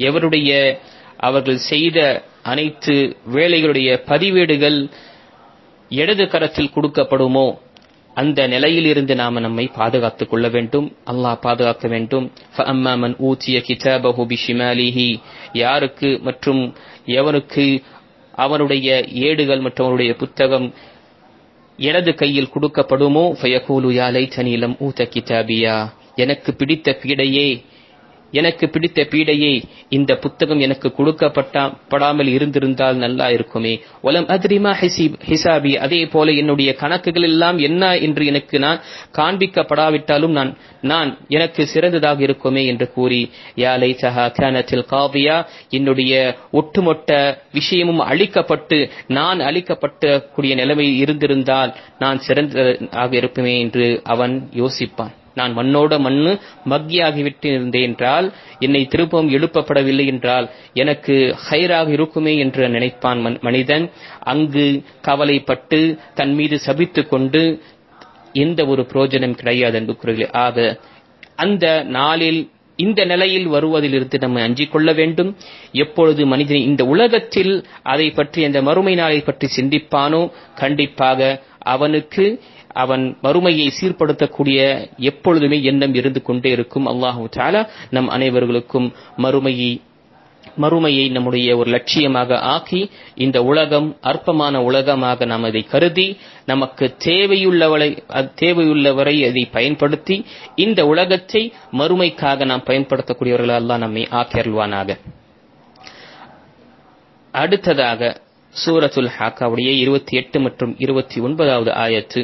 அவர்கள் செய்த அனைத்து வேலைகளுடைய பதிவேடுகள் இடது கரத்தில் கொடுக்கப்படுமோ அந்த நிலையில் இருந்து நாம் நம்மை பாதுகாத்துக் கொள்ள வேண்டும். அல்லாஹ் பாதுகாக்க வேண்டும். ஃபஅம்மா மன் ஊதிய கிதாபஹு பிஷிமாலிஹி, யாருக்கு மற்றும் எவனுக்கு அவனுடைய ஏடுகள் மற்றும் அவனுடைய புத்தகம் இடது கையில் கொடுக்கப்படுமோ, ஃபயகூலு யா லைதனி லம் ஊத கிதாபியா, எனக்கு பிடித்த பீடையே, எனக்கு பிடித்த பீடையை இந்த புத்தகம் எனக்கு கொடுக்கப்படாமல் இருந்திருந்தால் நல்லா இருக்குமே. வலம் அத்ரிமா ஹிசாபி, அதே போல என்னுடைய கணக்குகள் எல்லாம் என்ன என்று எனக்கு நான் காண்பிக்கப்படாவிட்டாலும் நான் எனக்கு சிறந்ததாக இருக்குமே என்று கூறி, யா லைதஹா கானத்தில் காதியா, என்னுடைய ஒட்டுமொத்த விஷயமும் அழிக்கப்பட்டு நான் அழிக்கப்பட்ட கூடிய நிலைமையில் இருந்திருந்தால் நான் சிறந்ததாக இருப்பேன் என்று அவன் யோசிப்பான். நான் மண்ணோட மண்ணு மக்கியாகிவிட்டு இருந்தேன் என்றால், என்னை திருப்பவும் எழுப்பப்படவில்லை என்றால் எனக்கு ஹைராக இருக்குமே என்று நினைப்பான் மனிதன். அங்கு கவலைப்பட்டு தன் மீது சபித்துக் கொண்டு எந்த ஒரு பிரயோஜனம் கிடையாது அன்புக்குரியவர்களே. ஆக அந்த நாளில் இந்த நிலையில் வருவதிலிருந்து நம்ம அஞ்சிக் கொள்ள வேண்டும். எப்பொழுது மனிதன் இந்த உலகத்தில் அதை பற்றி, அந்த மறுமை நாளை பற்றி சிந்திப்பானோ, கண்டிப்பாக அவனுக்கு அவன் மறுமையை சீர்படுத்தக்கூடிய எப்பொழுதுமே எண்ணம் இருந்து கொண்டே இருக்கும். அல்லாஹு தஆலா நம் அனைவர்களுக்கும் மறுமையை நம்முடைய ஒரு லட்சியமாக ஆக்கி, இந்த உலகம் அற்பமான உலகமாக நாம் அதை கருதி, நமக்கு தேவையுள்ளவரை அதை பயன்படுத்தி, இந்த உலகத்தை மறுமைக்காக நாம் பயன்படுத்தக்கூடியவர்கள் அல்லாஹ் நம்மை ஆக்கியருள்வானாக. அடுத்ததாக சூரத்துல் ஹாக்காவுடைய 28 மற்றும் 29வது ஆயத்து.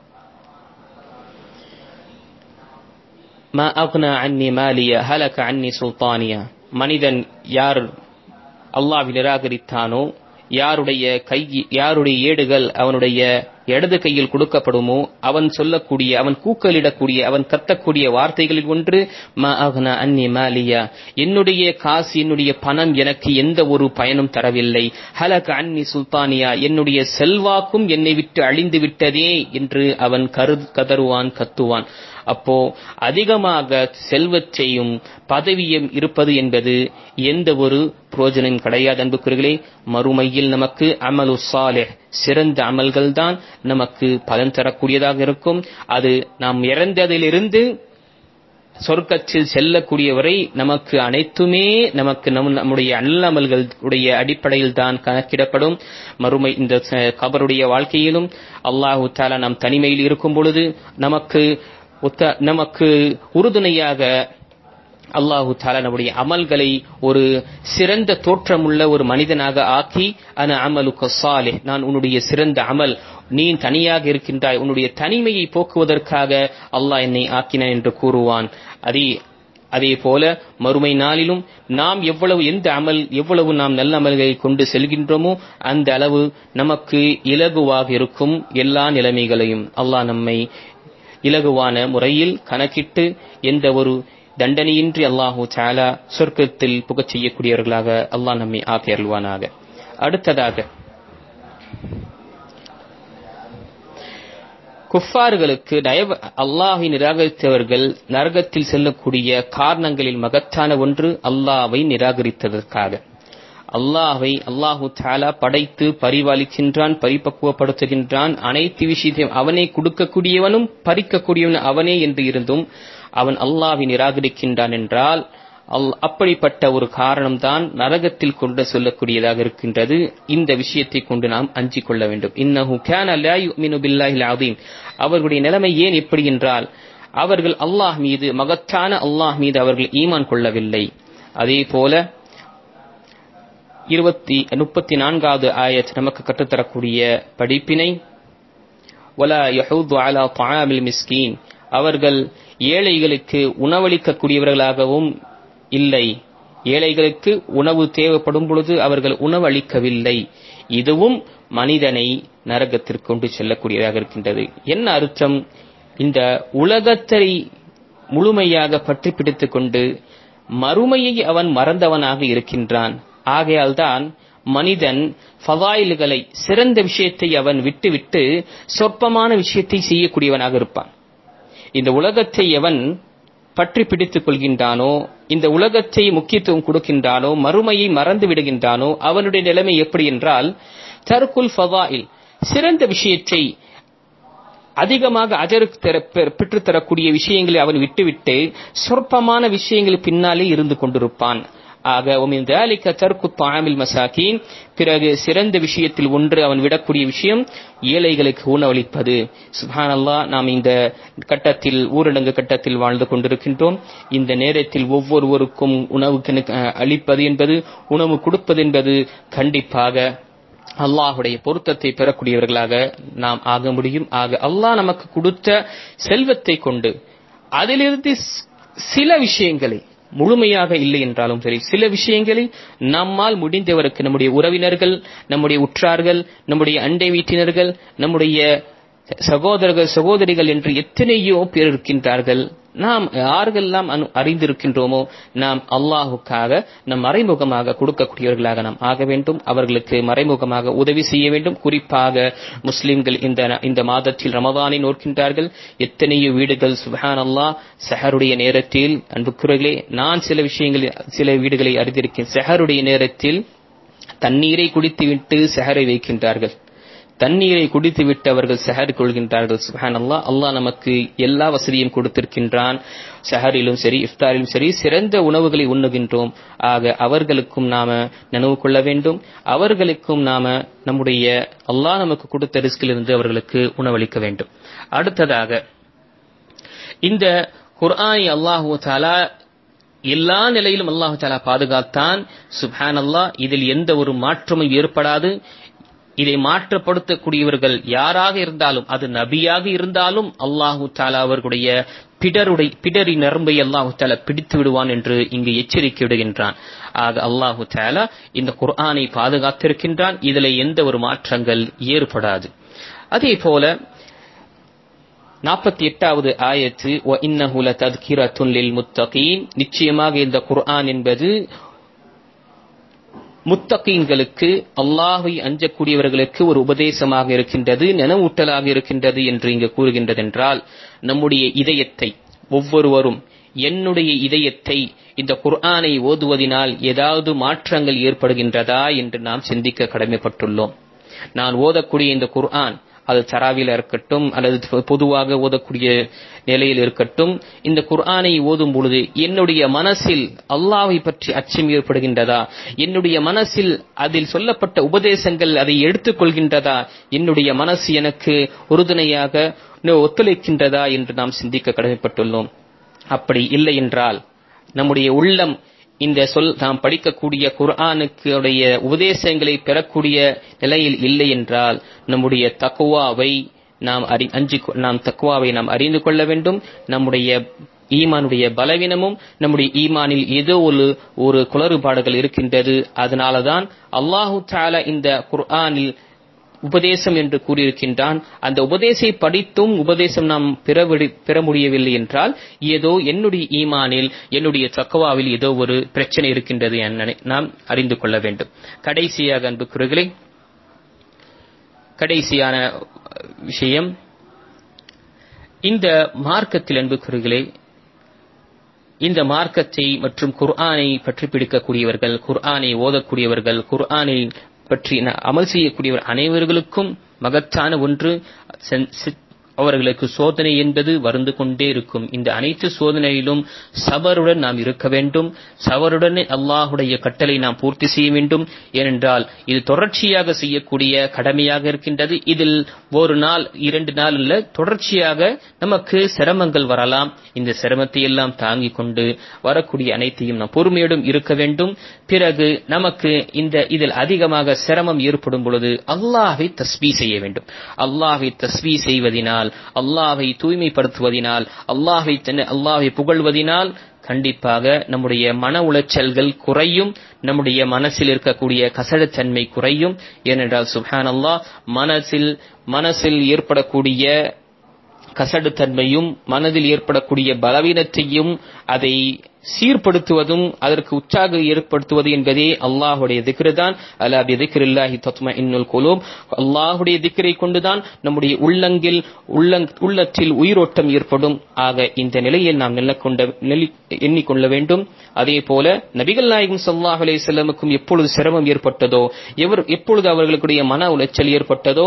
மா அக்னா அன்னி மாலியா ஹலக அன்னி சுல்தானியா, மனிதன் யார் அல்லாஹ்வை நிராகரித்தானோ, யாருடைய ஏடுகள் அவனுடைய இடது கையில் கொடுக்கப்படுமோ, அவன் சொல்லக்கூடிய, அவன் கூக்கலிடக்கூடிய, அவன் கத்தக்கூடிய வார்த்தைகளில் ஒன்று மா அக்னா அன்னி மாலியா, என்னுடைய காசு, என்னுடைய பணம் எனக்கு எந்த ஒரு பயனும் தரவில்லை. ஹலக அன்னி சுல்தானியா, என்னுடைய செல்வாக்கும் என்னை விட்டு அழிந்து விட்டதே என்று அவன் கதறுவான், கத்துவான். அப்போ அதிகமாக செல்வத்தையும் பதவியும் இருப்பது என்பது எந்த ஒரு பிரயோஜனம் கிடையாது அன்புக்குரியவர்களே. மறுமையில் நமக்கு அமலு சாலிஹ், சிறந்த அமல்கள் தான் நமக்கு பலன் தரக்கூடியதாக இருக்கும். அது நாம் இறந்ததிலிருந்து சொர்க்கத்தில் செல்லக்கூடியவரை நமக்கு அனைத்துமே நம்முடைய நல்லமல்களுடைய அடிப்படையில் தான் கணக்கிடப்படும். மறுமை இந்த கபருடைய வாழ்க்கையிலும் அல்லாஹு தஆலா நாம் தனிமையில் இருக்கும் பொழுது நமக்கு உறுதுணையாக அல்லாஹு தஆலா நம்முடைய அமல்களை ஒரு சிறந்த தோற்றமுள்ள ஒரு மனிதனாக ஆக்கி, அன அமலுக ஸாலிஹ், நான் உன்னுடைய சிறந்த அமல், நீ தனியாக இருக்கின்றாய், உன்னுடைய தனிமையை போக்குவதற்காக அல்லாஹ் என்னை ஆக்கினான் என்று கூறுவான். அதே போல மறுமை நாளிலும் நாம் எவ்வளவு நாம் நல்ல அமல்களை கொண்டு செல்கின்றோமோ அந்த அளவு நமக்கு இலகுவாக இருக்கும். எல்லா நிலைமைகளையும் அல்லாஹ் நம்மை இலகுவான முறையில் கணக்கிட்டு எந்த ஒரு தண்டனையின்றி அல்லாஹு தஆலா சொர்க்கத்தில் புகச் செய்யக்கூடியவர்களாக அல்லாஹ் நம்மை ஆக்கி அருள்வானாக. அடுத்ததாக குஃபார்களுக்கு அல்லாஹை நிராகரித்தவர்கள் நரகத்தில் செல்லக்கூடிய காரணங்களில் மகத்தான ஒன்று அல்லாஹ்வை நிராகரித்ததற்காக. அல்லாஹு தஆலா படைத்து பரிபாலிக்கின்றான், பரிபக்குவப்படுத்துகின்றான், அனைத்து விஷயத்தையும் அவனே கொடுக்கக்கூடியவனும் பறிக்கக்கூடியவன் அவனே என்று இருந்தும் அவன் அல்லாஹ்வை நிராகரிக்கின்றான் என்றால் அப்படிப்பட்ட ஒரு காரணம்தான் நரகத்தில் கொண்டு சொல்லக்கூடியதாக இருக்கின்றது. இந்த விஷயத்தை கொண்டு நாம் அஞ்சிக் கொள்ள வேண்டும். இன்னஹு கான லா யுமினு பில்லாஹில் அஸீம், அவர்களுடைய நிலைமை ஏன் இப்படி என்றால், அவர்கள் அல்லாஹ் மீது, மகத்தான அல்லாஹ் மீது அவர்கள் ஈமான் கொள்ளவில்லை. அதே போல 34வது ஆயத் நமக்கு கற்றுத்தரக்கூடிய படிப்பினை, வலா யஹூது அலா தஆமில் மிஸ்கீன், அவர்கள் ஏழைகளுக்கு உணவளிக்கக்கூடியவர்களாகவும் இல்லை, ஏழைகளுக்கு உணவு தேவைப்படும் பொழுது அவர்கள் உணவு அளிக்கவில்லை. இதுவும் மனிதனை நரகத்திற்கு கொண்டு செல்லக்கூடியதாக இருக்கின்றது. என்ன அர்த்தம்? இந்த உலகத்தை முழுமையாக பற்றி பிடித்துக் கொண்டு மறுமையை அவன் மறந்தவனாக இருக்கின்றான். ஆகையால்தான் மனிதன் ஃபதாயில்களை, சிறந்த விஷயத்தை அவன் விட்டுவிட்டு சொற்பமான விஷயத்தை செய்யக்கூடியவனாக இருப்பான். இந்த உலகத்தை எவன் பற்றி பிடித்துக் கொள்கின்றானோ, இந்த உலகத்தை முக்கியத்துவம் கொடுக்கின்றானோ, மறுமையை மறந்து விடுகின்றானோ, அவனுடைய நிலைமை எப்படி என்றால், தர்குல் ஃபதாயில், சிறந்த விஷயத்தை அதிகமாக பெற்றுத்தரக்கூடிய விஷயங்களை அவன் விட்டுவிட்டு சொற்பமான விஷயங்கள் பின்னாலே இருந்து கொண்டிருப்பான். ஆக ومن ذلك ترك الطعام المساكين, பிறகு சிறந்த விஷயத்தில் ஒன்று அவன் விடக்கூடிய விஷயம் ஏழைகளுக்கு உணவளிப்பது. சுப்ஹானல்லாஹ், நாம் இந்த கட்டத்தில் ஊரடங்கு கட்டத்தில் வாழ்ந்து கொண்டிருக்கின்றோம். இந்த நேரத்தில் ஒவ்வொருவருக்கும் உணவு அளிப்பது என்பது, உணவு கொடுப்பது என்பது கண்டிப்பாக அல்லாஹுடைய பொருத்தத்தை பெறக்கூடியவர்களாக நாம் ஆக முடியும். ஆக அல்லாஹ் நமக்கு கொடுத்த செல்வத்தை கொண்டு அதிலிருந்து சில விஷயங்களை, முழுமையாக இல்லை என்றாலும் சரி, சில விஷயங்களை நம்மால் முடிந்தவருக்கு, நம்முடைய உறவினர்கள், நம்முடைய உற்றார்கள், நம்முடைய அண்டை வீட்டினர்கள், நம்முடைய சகோதரர்கள் சகோதரிகள் என்று எத்தனையோ பேர் இருக்கின்றார்கள். நாம் யாரெல்லாம் அறிந்திருக்கின்றோமோ நாம் அல்லாஹுக்காக நம் மறைமுகமாக கொடுக்கக்கூடியவர்களாக நாம் ஆக வேண்டும். அவர்களுக்கு மறைமுகமாக உதவி செய்ய வேண்டும். குறிப்பாக முஸ்லிம்கள் இந்த மாதத்தில் ரமதானை நோக்கின்றார்கள். எத்தனையோ வீடுகள் சுப்ஹானல்லாஹ் சஹருடைய நேரத்தில், அன்புக்குரியவர்களே, நான் சில வீடுகளை அறிந்திருக்கேன். சஹருடைய நேரத்தில் தண்ணீரை குடித்துவிட்டு சஹரை வைக்கின்றார்கள். தண்ணீரை குடித்து விட்டு அவர்கள் சஹர் கொள்கின்றார்கள். சுப்ஹானல்லாஹ், அல்லாஹ் நமக்கு எல்லா வசதியும் கொடுத்திருக்கின்றான். சஹரிலும் சரி இஃப்தாரிலும் சரி சிறந்த உணவுகளை உண்ணுகின்றோம். ஆக அவர்களுக்கும் நாம நினைவு கொள்ள வேண்டும். அவர்களுக்கும் நாம நம்முடைய அல்லாஹ் நமக்கு கொடுத்த ரிஸ்கிலிருந்து அவர்களுக்கு உணவளிக்க வேண்டும். அடுத்ததாக, இந்த குர்ஆனை அல்லாஹு தஆலா எல்லா நிலையிலும் அல்லாஹு தஆலா பாதுகாத்தான். சுப்ஹானல்லாஹ், இதில் எந்த ஒரு மாற்றமும் ஏற்படாது. இதை மாற்றப்படுத்தக்கூடியவர்கள் யாராக இருந்தாலும், அது நபியாக இருந்தாலும் அல்லாஹு தஆலா அவர்களுடைய பிடரி நரம்பை அல்லாஹு தஆலா பிடித்து விடுவான் என்று இங்கு எச்சரிக்கை விடுகின்றான். ஆக அல்லாஹு தஆலா இந்த குர்ஆனை பாதுகாத்திருக்கின்றான். இதில் எந்த ஒரு மாற்றங்கள் ஏற்படாது. அதே போல 48வது ஆயத்து, وَإِنَّهُ لَتَذْكِرَةٌ لِلْمُتَّقِينَ, நிச்சயமாக இந்த குர்ஆன் என்பது முத்தகீன்களுக்கு, அல்லாஹ்வை அஞ்சக்கூடியவர்களுக்கு ஒரு உபதேசமாக இருக்கின்றது, நினைவூட்டலாக இருக்கின்றது என்று இங்கு கூறுகின்றது. என்றால் நம்முடைய இதயத்தை, ஒவ்வொருவரும் என்னுடைய இதயத்தை இந்த குர்ஆனை ஓதுவதினால் ஏதாவது மாற்றங்கள் ஏற்படுகின்றதா என்று நாம் சிந்திக்க கடமைப்பட்டுள்ளோம். நான் ஓதக்கூடிய இந்த குர்ஆன், அது தராவில இருக்கட்டும் அல்லது பொதுவாக ஓதக்கூடிய நிலையில் இருக்கட்டும், இந்த குர்ஆனை ஓதும் பொழுது என்னுடைய மனசில் அல்லாஹ்வை பற்றி அச்சம் ஏற்படுகின்றதா? என்னுடைய மனசில் அதில் சொல்லப்பட்ட உபதேசங்கள் அதை எடுத்துக்கொள்கின்றதா? என்னுடைய மனசு எனக்கு உறுதுணையாக ஒத்துழைக்கின்றதா என்று நாம் சிந்திக்க கடமைப்பட்டுள்ளோம். அப்படி இல்லை என்றால், நம்முடைய உள்ளம் இந்த நாம் படிக்கக்கூடிய குர்ஆனுடைய உபதேசங்களை பெறக்கூடிய நிலையில் இல்லை என்றால், நம்முடைய தக்வாவை நாம் அறிந்து கொள்ள வேண்டும். நம்முடைய ஈமானுடைய பலவீனமும், நம்முடைய ஈமானில் ஏதோ ஒரு குளறுபாடுகள் இருக்கின்றது. அதனாலதான் அல்லாஹு தஆலா இந்த குர்ஆனில் உபதேசம் என்று கூறியிருக்கின்றான். அந்த உபதேசத்தை படித்தும் உபதேசம் நாம் பெற முடியவில்லை என்றால், ஏதோ என்னுடைய ஈமானில், என்னுடைய தக்வாவில் ஏதோ ஒரு பிரச்சனை இருக்கின்றது என நாம் அறிந்து கொள்ள வேண்டும். கடைசியாக அன்புக்குரியவர்களே, கடைசியான விஷயம், இந்த மார்க்கத்தில் அன்புக்குரியவர்களே, இந்த மார்க்கத்தை மற்றும் குர்ஆனை பற்றி பிடிக்கக்கூடியவர்கள், குர்ஆனை ஓதக்கூடியவர்கள், குர்ஆனை பற்றி அமல் செய்யக்கூடியவர் அனைவர்களுக்கும் மகத்தான ஒன்று, அவர்களுக்கு சோதனை என்பது வந்து கொண்டே இருக்கும். இந்த அனைத்து சோதனையிலும் சபருடன் நாம் இருக்க வேண்டும். சபருடன் அல்லாஹுடைய கட்டளை நாம் பூர்த்தி செய்ய வேண்டும். ஏனென்றால் இது தொடர்ச்சியாக செய்யக்கூடிய கடமையாக இருக்கின்றது. இதில் ஒரு நாள் 2 நாள் இல்ல, தொடர்ச்சியாக நமக்கு சிரமங்கள் வரலாம். இந்த சிரமத்தை எல்லாம் தாங்கிக் கொண்டு வரக்கூடிய அனைத்தையும் நாம் பொறுமையோடும் இருக்க வேண்டும். பிறகு நமக்கு இதில் அதிகமாக சிரமம் ஏற்படும் பொழுது அல்லாஹ்வை தஸ்பீஹ் செய்ய வேண்டும். அல்லாஹ்வை தஸ்பீஹ் செய்வதினால், அல்லாஹ்வை தூய்மைப்படுத்துவதினால், அல்லாஹ்வை புகழ்வதினால் கண்டிப்பாக நம்முடைய மன உளைச்சல்கள் குறையும். நம்முடைய மனசில் இருக்கக்கூடிய கசடத்தன்மை குறையும். ஏனென்றால் சுப்ஹானல்லாஹ், மனசில் ஏற்படக்கூடிய கசடுத்தன்மையும், மனதில் ஏற்படக்கூடிய பலவீனத்தையும் அதை சீர்படுத்துவதும், அதற்கு உற்சாகம் ஏற்படுத்துவது என்பதே அல்லாஹுடைய திக்ர் தான். அலா பிதிக்ரில்லாஹி தத்மஇன்னுல் குலூப், அல்லாஹுடைய திக்ரை கொண்டுதான் நம்முடைய உள்ளத்தில் உயிரோட்டம் ஏற்படும். ஆக இந்த நிலையில் நாம் எண்ணிக்கொள்ள வேண்டும். அதே போல நபிகள் நாயகம் ஸல்லல்லாஹு அலைஹி வஸல்லமுக்கும் எப்பொழுது சிரமம் ஏற்பட்டதோ, எப்பொழுது அவர்களுடைய மன உளைச்சல் ஏற்பட்டதோ,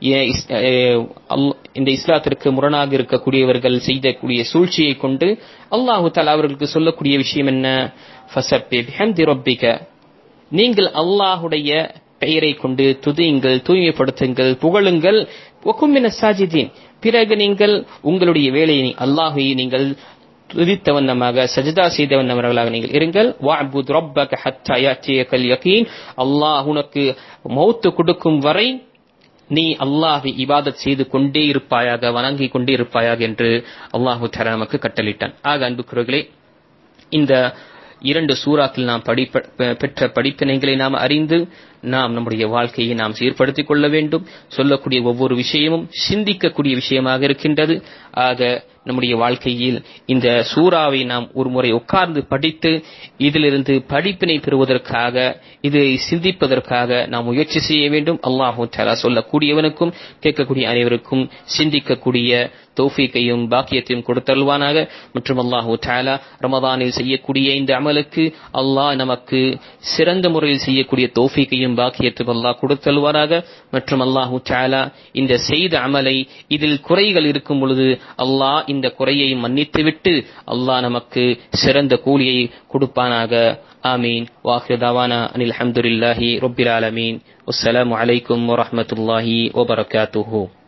இந்த இஸ்லாத்திற்கு முரணாக இருக்கக்கூடியவர்கள் செய்யக்கூடிய சூழ்ச்சியை கொண்டு அல்லாஹு தஆலா அவர்களுக்கு சொல்லக்கூடிய விஷயம் என்ன? ஃபஸப்பி பிஹம்தி ரப்பிக, நீங்கள் அல்லாஹ்வுடைய பெயரை கொண்டு துதியுங்கள், தூய்மைப்படுத்துங்கள், புகழுங்கள். வகும் மினஸ் சாஜிதீன், பிறகு நீங்கள் உங்களுடைய வேலையை அல்லாஹ்வை நீங்கள் துதித்த வண்ணமாக சஜதா செய்த வண்ணவர்களாக நீங்கள் இருங்கள். வஅபுத் ரப்பக ஹத்தா யாத்தியகல் யகீன், அல்லாஹ் உனக்கு மௌத் கொடுக்கும் வரை நீ அல்லாஹ்வை இபாதத் செய்து கொண்டே இருப்பாயாக, வணங்கிக் கொண்டே இருப்பாயாக என்று அல்லாஹு தஆலா நமக்கு கட்டளையிட்டான். ஆக அன்புக்குரியவர்களே, இந்த 2 சூறாக்கள் நாம் பெற்ற படிப்பினைகளை நாம் அறிந்து நாம் நம்முடைய வாழ்க்கையை நாம் சீர்படுத்திக் கொள்ள வேண்டும். சொல்லக்கூடிய ஒவ்வொரு விஷயமும் சிந்திக்கக்கூடிய விஷயமாக இருக்கின்றது. ஆக நம்முடைய வாழ்க்கையில் இந்த சூறாவை நாம் ஒரு முறை உட்கார்ந்து படித்து இதிலிருந்து படிப்பினை பெறுவதற்காக, இதை சிந்திப்பதற்காக நாம் முயற்சி செய்ய வேண்டும். அல்லாஹு தஆலா சொல்லக்கூடியவனுக்கும் கேட்கக்கூடிய அனைவருக்கும் சிந்திக்கக்கூடிய தௌஃபீக்கையும் பாக்கியத்தையும் கொடுத்தல்வானாக. மற்றும் அல்லாஹு தஆலா ரமதானில் செய்யக்கூடிய இந்த அமலுக்கு அல்லாஹ் நமக்கு சிறந்த முறையில் செய்யக்கூடிய தௌஃபீக்கையும் பாக்கியத்தையும் அல்லாஹ் கொடுத்தல்வானாக. மற்றும் அல்லாஹு தஆலா இந்த செய்த அமலை இதில் குறைகள் இருக்கும் பொழுது அல்லாஹ் இந்த குறையை மன்னித்துவிட்டு அல்லாஹ் நமக்கு சிறந்த கூலியை கொடுப்பானாக. ஆமீன். வாஹிரு தவானா அனில் ஹம்துலில்லாஹி ரப்பில் ஆலமீன். வஸ்ஸலாமு அலைக்கும் வரஹ்மத்துல்லாஹி வபரகாத்துஹு.